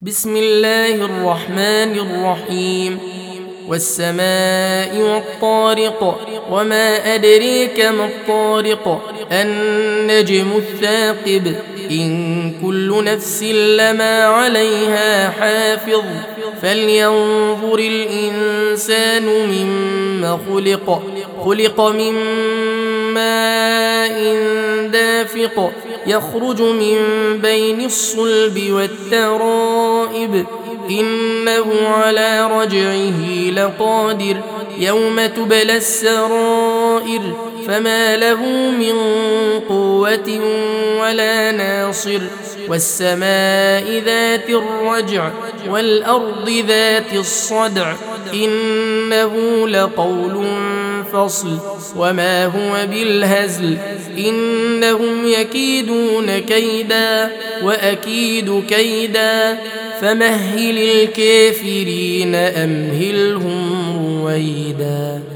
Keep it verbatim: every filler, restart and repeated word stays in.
بسم الله الرحمن الرحيم والسماء والطارق وما أدريك ما الطارق النجم الثاقب إن كل نفس لما عليها حافظ فلينظر الإنسان مما خلق خلق من ماء دافق يخرج من بين الصلب والترائب إنه على رجعه لقادر يوم تبلى السرائر فما له من قوة ولا ناصر والسماء ذات الرجع والأرض ذات الصدع إنه لقول فصل وما هو بالهزل إنهم يكيدون كيدا وأكيد كيدا فمهل الكافرين أمهلهم رويدا.